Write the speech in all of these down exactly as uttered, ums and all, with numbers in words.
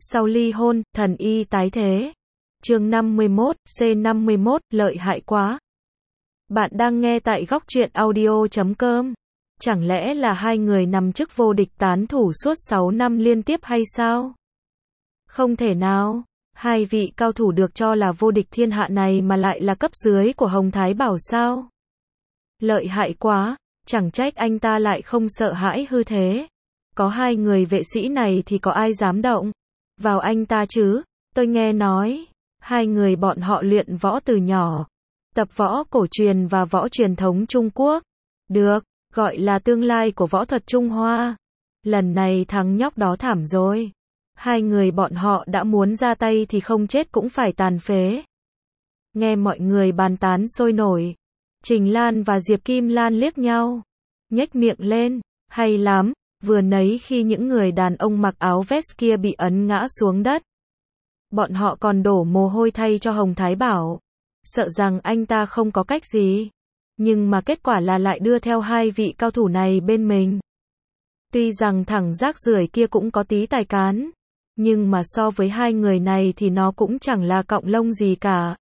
Sau ly hôn, thần y tái thế. Chương năm mươi mốt, C năm mươi mốt, lợi hại quá. Bạn đang nghe tại góc truyện audio chấm com. Chẳng lẽ là hai người nằm chức vô địch tán thủ suốt sáu năm liên tiếp hay sao? Không thể nào. Hai vị cao thủ được cho là vô địch thiên hạ này mà lại là cấp dưới của Hồng Thái Bảo sao? Lợi hại quá, chẳng trách anh ta lại không sợ hãi hư thế. Có hai người vệ sĩ này thì có ai dám động vào anh ta chứ? Tôi nghe nói, hai người bọn họ luyện võ từ nhỏ, tập võ cổ truyền và võ truyền thống Trung Quốc. Được, gọi là tương lai của võ thuật Trung Hoa. Lần này thằng nhóc đó thảm rồi. Hai người bọn họ đã muốn ra tay thì không chết cũng phải tàn phế. Nghe mọi người bàn tán sôi nổi, Trình Lan và Diệp Kim Lan liếc nhau, nhếch miệng lên, hay lắm. Vừa nấy khi những người đàn ông mặc áo vest kia bị ấn ngã xuống đất, bọn họ còn đổ mồ hôi thay cho Hồng Thái Bảo, sợ rằng anh ta không có cách gì. Nhưng mà kết quả là lại đưa theo hai vị cao thủ này bên mình. Tuy rằng thằng rác rưởi kia cũng có tí tài cán, nhưng mà so với hai người này thì nó cũng chẳng là cọng lông gì cả.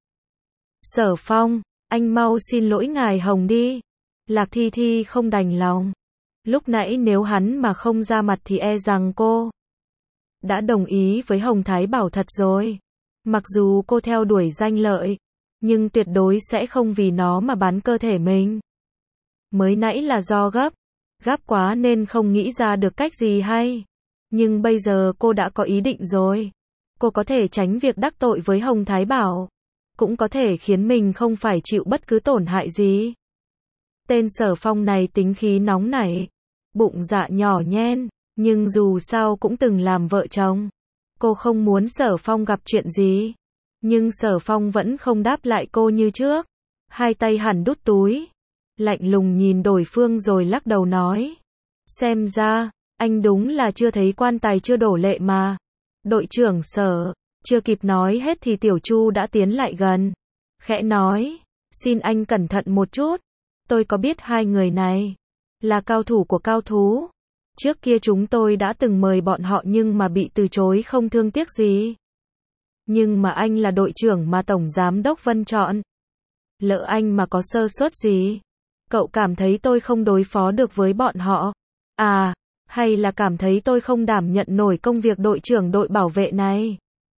Sở Phong, anh mau xin lỗi ngài Hồng đi. Lạc Thi Thi không đành lòng. Lúc nãy nếu hắn mà không ra mặt thì e rằng cô đã đồng ý với Hồng Thái Bảo thật rồi. Mặc dù cô theo đuổi danh lợi, nhưng tuyệt đối sẽ không vì nó mà bán cơ thể mình. Mới nãy là do gấp, gấp quá nên không nghĩ ra được cách gì hay. Nhưng bây giờ cô đã có ý định rồi. Cô có thể tránh việc đắc tội với Hồng Thái Bảo, cũng có thể khiến mình không phải chịu bất cứ tổn hại gì. Tên Sở Phong này tính khí nóng nảy, bụng dạ nhỏ nhen, nhưng dù sao cũng từng làm vợ chồng. Cô không muốn Sở Phong gặp chuyện gì, nhưng Sở Phong vẫn không đáp lại cô như trước. Hai tay hẳn đút túi, lạnh lùng nhìn đối phương rồi lắc đầu nói: xem ra, anh đúng là chưa thấy quan tài chưa đổ lệ mà. Đội trưởng Sở, chưa kịp nói hết thì Tiểu Chu đã tiến lại gần, khẽ nói: xin anh cẩn thận một chút. Tôi có biết hai người này là cao thủ của cao thú. Trước kia chúng tôi đã từng mời bọn họ nhưng mà bị từ chối không thương tiếc gì. Nhưng mà anh là đội trưởng mà Tổng Giám đốc Vân chọn. Lỡ anh mà có sơ suất gì, cậu cảm thấy tôi không đối phó được với bọn họ? À, hay là cảm thấy tôi không đảm nhận nổi công việc đội trưởng đội bảo vệ này?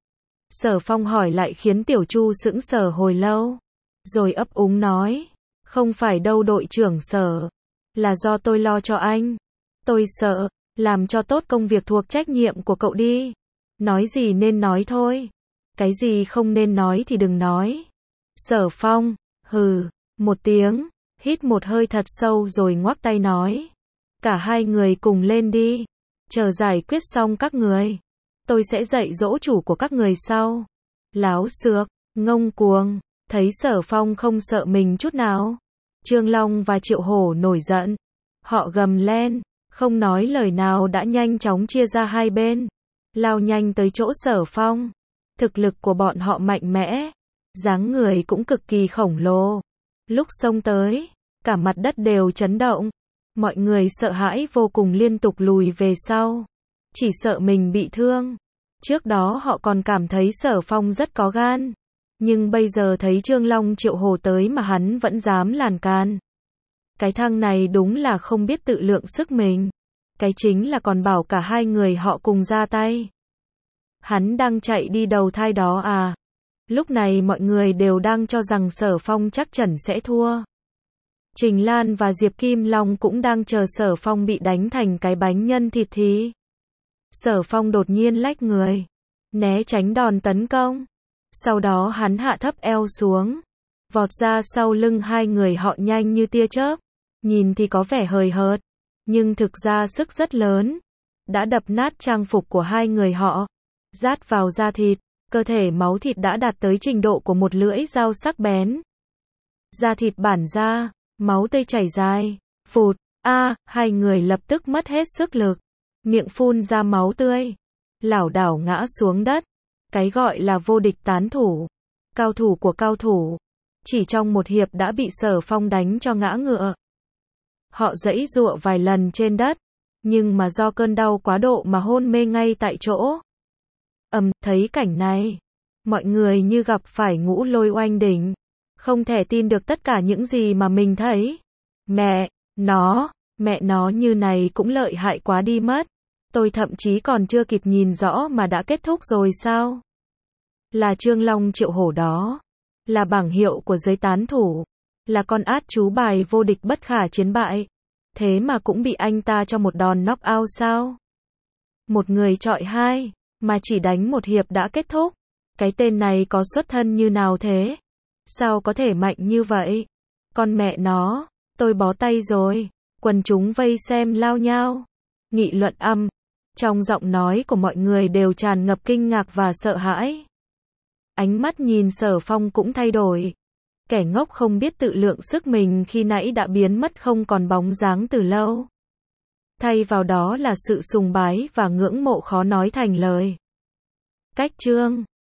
Sở Phong hỏi lại khiến Tiểu Chu sững sờ hồi lâu, rồi ấp úng nói: không phải đâu đội trưởng Sở, là do tôi lo cho anh. Tôi sợ, làm cho tốt công việc thuộc trách nhiệm của cậu đi. Nói gì nên nói thôi, cái gì không nên nói thì đừng nói. Sở Phong, hừ, một tiếng, hít một hơi thật sâu rồi ngoắc tay nói: cả hai người cùng lên đi, chờ giải quyết xong các người, tôi sẽ dạy dỗ chủ của các người sau. Láo xược, ngông cuồng. Thấy Sở Phong không sợ mình chút nào, Trương Long và Triệu Hổ nổi giận. Họ gầm lên, không nói lời nào đã nhanh chóng chia ra hai bên, lao nhanh tới chỗ Sở Phong. Thực lực của bọn họ mạnh mẽ, dáng người cũng cực kỳ khổng lồ. Lúc xông tới, cả mặt đất đều chấn động. Mọi người sợ hãi vô cùng liên tục lùi về sau, chỉ sợ mình bị thương. Trước đó họ còn cảm thấy Sở Phong rất có gan, nhưng bây giờ thấy Trương Long Triệu Hổ tới mà hắn vẫn dám làn can. Cái thằng này đúng là không biết tự lượng sức mình. Cái chính là còn bảo cả hai người họ cùng ra tay. Hắn đang chạy đi đầu thai đó à? Lúc này mọi người đều đang cho rằng Sở Phong chắc chắn sẽ thua. Trình Lan và Diệp Kim Long cũng đang chờ Sở Phong bị đánh thành cái bánh nhân thịt thì Sở Phong đột nhiên lách người, né tránh đòn tấn công. Sau đó hắn hạ thấp eo xuống, vọt ra sau lưng hai người họ nhanh như tia chớp. Nhìn thì có vẻ hời hợt, nhưng thực ra sức rất lớn, đã đập nát trang phục của hai người họ, rát vào da thịt, cơ thể máu thịt đã đạt tới trình độ của một lưỡi dao sắc bén. Da thịt bản ra, máu tươi chảy dài, phụt, a, hai người lập tức mất hết sức lực, miệng phun ra máu tươi, lảo đảo ngã xuống đất. Cái gọi là vô địch tán thủ, cao thủ của cao thủ, chỉ trong một hiệp đã bị Sở Phong đánh cho ngã ngựa. Họ giãy giụa vài lần trên đất, nhưng mà do cơn đau quá độ mà hôn mê ngay tại chỗ. Ầm, thấy cảnh này, mọi người như gặp phải ngũ lôi oanh đỉnh, không thể tin được tất cả những gì mà mình thấy. Mẹ, nó, mẹ nó như này cũng lợi hại quá đi mất. Tôi thậm chí còn chưa kịp nhìn rõ mà đã kết thúc rồi sao? Là Trương Long Triệu Hổ đó, là bảng hiệu của giới tán thủ, là con át chú bài vô địch bất khả chiến bại. Thế mà cũng bị anh ta cho một đòn knock out sao? Một người chọi hai, mà chỉ đánh một hiệp đã kết thúc. Cái tên này có xuất thân như nào thế? Sao có thể mạnh như vậy? Con mẹ nó, tôi bó tay rồi. Quần chúng vây xem lao nhao. Nghị luận âm. Trong giọng nói của mọi người đều tràn ngập kinh ngạc và sợ hãi. Ánh mắt nhìn Sở Phong cũng thay đổi. Kẻ ngốc không biết tự lượng sức mình khi nãy đã biến mất không còn bóng dáng từ lâu. Thay vào đó là sự sùng bái và ngưỡng mộ khó nói thành lời. Cách chương